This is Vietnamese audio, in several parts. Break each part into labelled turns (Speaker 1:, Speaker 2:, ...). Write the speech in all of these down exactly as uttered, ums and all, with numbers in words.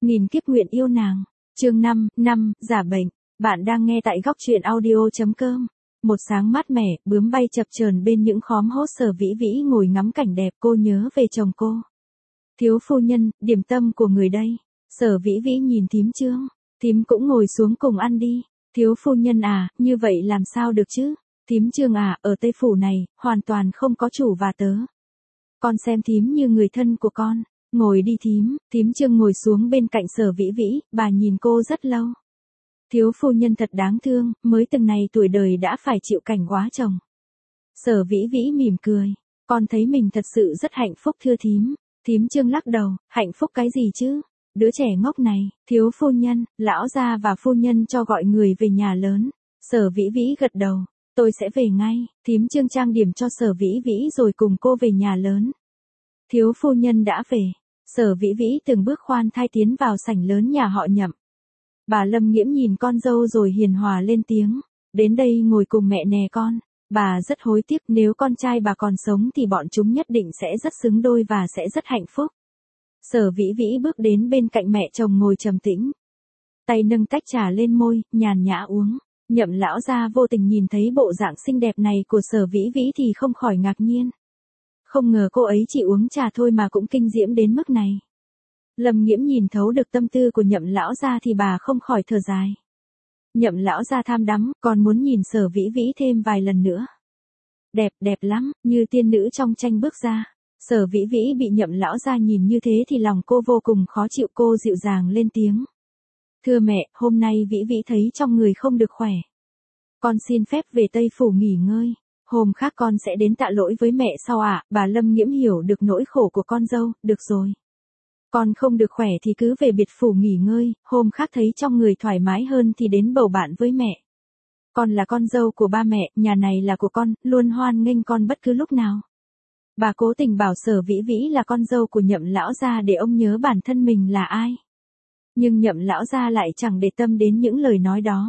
Speaker 1: nghìn kiếp nguyện yêu nàng. Chương năm, năm, giả bệnh. Bạn đang nghe tại góc truyện audio.com. Một sáng mát mẻ, bướm bay chập chờn bên những khóm hốt. Sở Vĩ Vĩ ngồi ngắm cảnh đẹp, cô nhớ về chồng cô. Thiếu phu nhân, điểm tâm của người đây. Sở Vĩ Vĩ nhìn thím Trương. Thím cũng ngồi xuống cùng ăn đi. Thiếu phu nhân à, như vậy làm sao được chứ? Thím Trương à, ở Tây Phủ này, hoàn toàn không có chủ và tớ. Con xem thím như người thân của con. Ngồi đi thím. Thím Trương ngồi xuống bên cạnh Sở Vĩ Vĩ, bà nhìn cô rất lâu. Thiếu phu nhân thật đáng thương, mới từng này tuổi đời đã phải chịu cảnh quá chồng. Sở Vĩ Vĩ mỉm cười. Con thấy mình thật sự rất hạnh phúc thưa thím. Thím Trương lắc đầu, hạnh phúc cái gì chứ? Đứa trẻ ngốc này, thiếu phu nhân, lão gia và phu nhân cho gọi người về nhà lớn. Sở Vĩ Vĩ gật đầu, tôi sẽ về ngay. Thím Trương trang điểm cho Sở Vĩ Vĩ rồi cùng cô về nhà lớn. Thiếu phu nhân đã về. Sở Vĩ Vĩ từng bước khoan thai tiến vào sảnh lớn nhà họ Nhậm. Bà Lâm Nghiễm nhìn con dâu rồi hiền hòa lên tiếng. Đến đây ngồi cùng mẹ nè con. Bà rất hối tiếc, nếu con trai bà còn sống thì bọn chúng nhất định sẽ rất xứng đôi và sẽ rất hạnh phúc. Sở Vĩ Vĩ bước đến bên cạnh mẹ chồng ngồi trầm tĩnh. Tay nâng tách trà lên môi, nhàn nhã uống. Nhậm lão gia vô tình nhìn thấy bộ dạng xinh đẹp này của Sở Vĩ Vĩ thì không khỏi ngạc nhiên. Không ngờ cô ấy chỉ uống trà thôi mà cũng kinh diễm đến mức này. Lâm Nghiễm nhìn thấu được tâm tư của Nhậm lão gia thì bà không khỏi thở dài. Nhậm lão gia tham đắm, còn muốn nhìn Sở Vĩ Vĩ thêm vài lần nữa. Đẹp, đẹp lắm, như tiên nữ trong tranh bước ra. Sở Vĩ Vĩ bị Nhậm lão gia nhìn như thế thì lòng cô vô cùng khó chịu, cô dịu dàng lên tiếng. Thưa mẹ, hôm nay Vĩ Vĩ thấy trong người không được khỏe. Con xin phép về Tây Phủ nghỉ ngơi. Hôm khác con sẽ đến tạ lỗi với mẹ sau ạ. À? Bà Lâm Nghiễm hiểu được nỗi khổ của con dâu, được rồi. Con không được khỏe thì cứ về biệt phủ nghỉ ngơi, hôm khác thấy trong người thoải mái hơn thì đến bầu bạn với mẹ. Con là con dâu của ba mẹ, nhà này là của con, luôn hoan nghênh con bất cứ lúc nào. Bà cố tình bảo Sở Vĩ Vĩ là con dâu của Nhậm lão gia để ông nhớ bản thân mình là ai. Nhưng Nhậm lão gia lại chẳng để tâm đến những lời nói đó.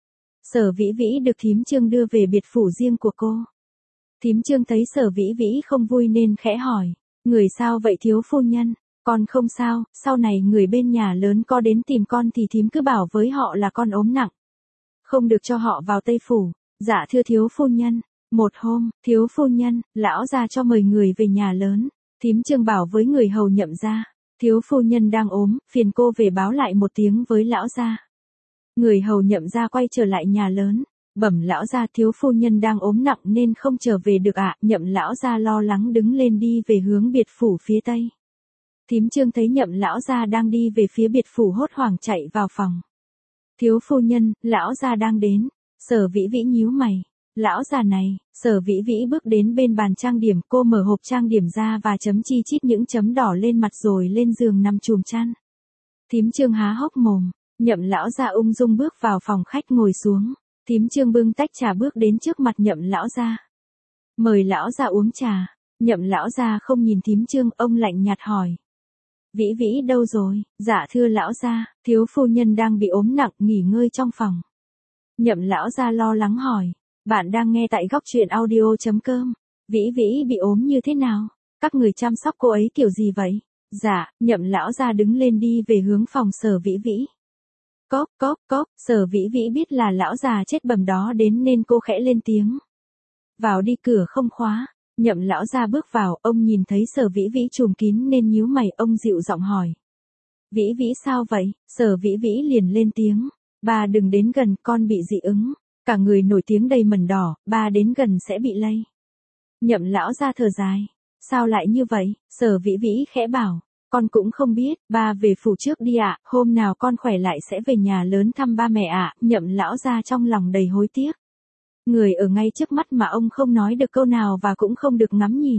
Speaker 1: Sở Vĩ Vĩ được thím Trương đưa về biệt phủ riêng của cô. Thím Trương thấy Sở Vĩ Vĩ không vui nên khẽ hỏi, người sao vậy thiếu phu nhân? Con không sao, sau này người bên nhà lớn có đến tìm con thì thím cứ bảo với họ là con ốm nặng. Không được cho họ vào Tây Phủ. Dạ thưa thiếu phu nhân. Một hôm, thiếu phu nhân, lão gia cho mời người về nhà lớn. Thím Trương bảo với người hầu Nhậm gia, thiếu phu nhân đang ốm, phiền cô về báo lại một tiếng với lão gia. Người hầu Nhậm gia quay trở lại nhà lớn, bẩm lão gia thiếu phu nhân đang ốm nặng nên không trở về được ạ. À. Nhậm lão gia lo lắng đứng lên đi về hướng biệt phủ phía tây. Thím Trương thấy Nhậm lão gia đang đi về phía biệt phủ hốt hoảng chạy vào phòng. Thiếu phu nhân, lão gia đang đến. Sở Vĩ Vĩ nhíu mày. Lão già này. Sở Vĩ Vĩ bước đến bên bàn trang điểm, cô mở hộp trang điểm ra và chấm chi chít những chấm đỏ lên mặt rồi lên giường nằm chùm chăn. Thím Trương há hốc mồm. Nhậm lão gia ung dung bước vào phòng khách ngồi xuống. Thím Trương bưng tách trà bước đến trước mặt Nhậm lão gia. Mời lão gia uống trà. Nhậm lão gia không nhìn thím Trương, ông lạnh nhạt hỏi. Vĩ Vĩ đâu rồi? Dạ thưa lão gia, thiếu phu nhân đang bị ốm nặng, nghỉ ngơi trong phòng. Nhậm lão gia lo lắng hỏi. Bạn đang nghe tại góc truyện audio.com. Vĩ Vĩ bị ốm như thế nào? Các người chăm sóc cô ấy kiểu gì vậy? Dạ, Nhậm lão gia đứng lên đi về hướng phòng Sở Vĩ Vĩ. Cóp, cóp, cóp, Sở Vĩ Vĩ biết là lão già chết bầm đó đến nên cô khẽ lên tiếng. Vào đi, cửa không khóa. Nhậm lão gia bước vào, ông nhìn thấy Sở Vĩ Vĩ trùm kín nên nhíu mày, ông dịu giọng hỏi. Vĩ Vĩ sao vậy? Sở Vĩ Vĩ liền lên tiếng. Bà đừng đến gần, con bị dị ứng. Cả người nổi tiếng đầy mẩn đỏ, bà đến gần sẽ bị lây. Nhậm lão gia thở dài. Sao lại như vậy? Sở Vĩ Vĩ khẽ bảo. Con cũng không biết, ba về phủ trước đi ạ, hôm nào con khỏe lại sẽ về nhà lớn thăm ba mẹ ạ. Nhậm lão gia trong lòng đầy hối tiếc. Người ở ngay trước mắt mà ông không nói được câu nào và cũng không được ngắm nhìn.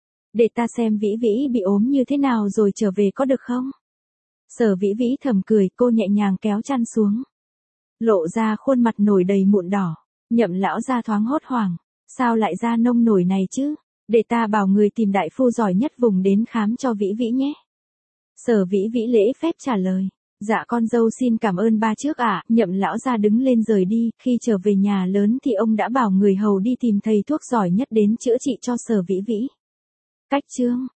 Speaker 1: Để ta xem Vĩ Vĩ bị ốm như thế nào rồi trở về có được không? Sở Vĩ Vĩ thầm cười, cô nhẹ nhàng kéo chăn xuống. Lộ ra khuôn mặt nổi đầy mụn đỏ. Nhậm lão gia thoáng hốt hoảng. Sao lại ra nông nổi này chứ? Để ta bảo người tìm đại phu giỏi nhất vùng đến khám cho Vĩ Vĩ nhé. Sở Vĩ Vĩ lễ phép trả lời. Dạ con dâu xin cảm ơn ba trước ạ. À. Nhậm lão gia đứng lên rời đi, khi trở về nhà lớn thì ông đã bảo người hầu đi tìm thầy thuốc giỏi nhất đến chữa trị cho Sở Vĩ Vĩ. Cách chương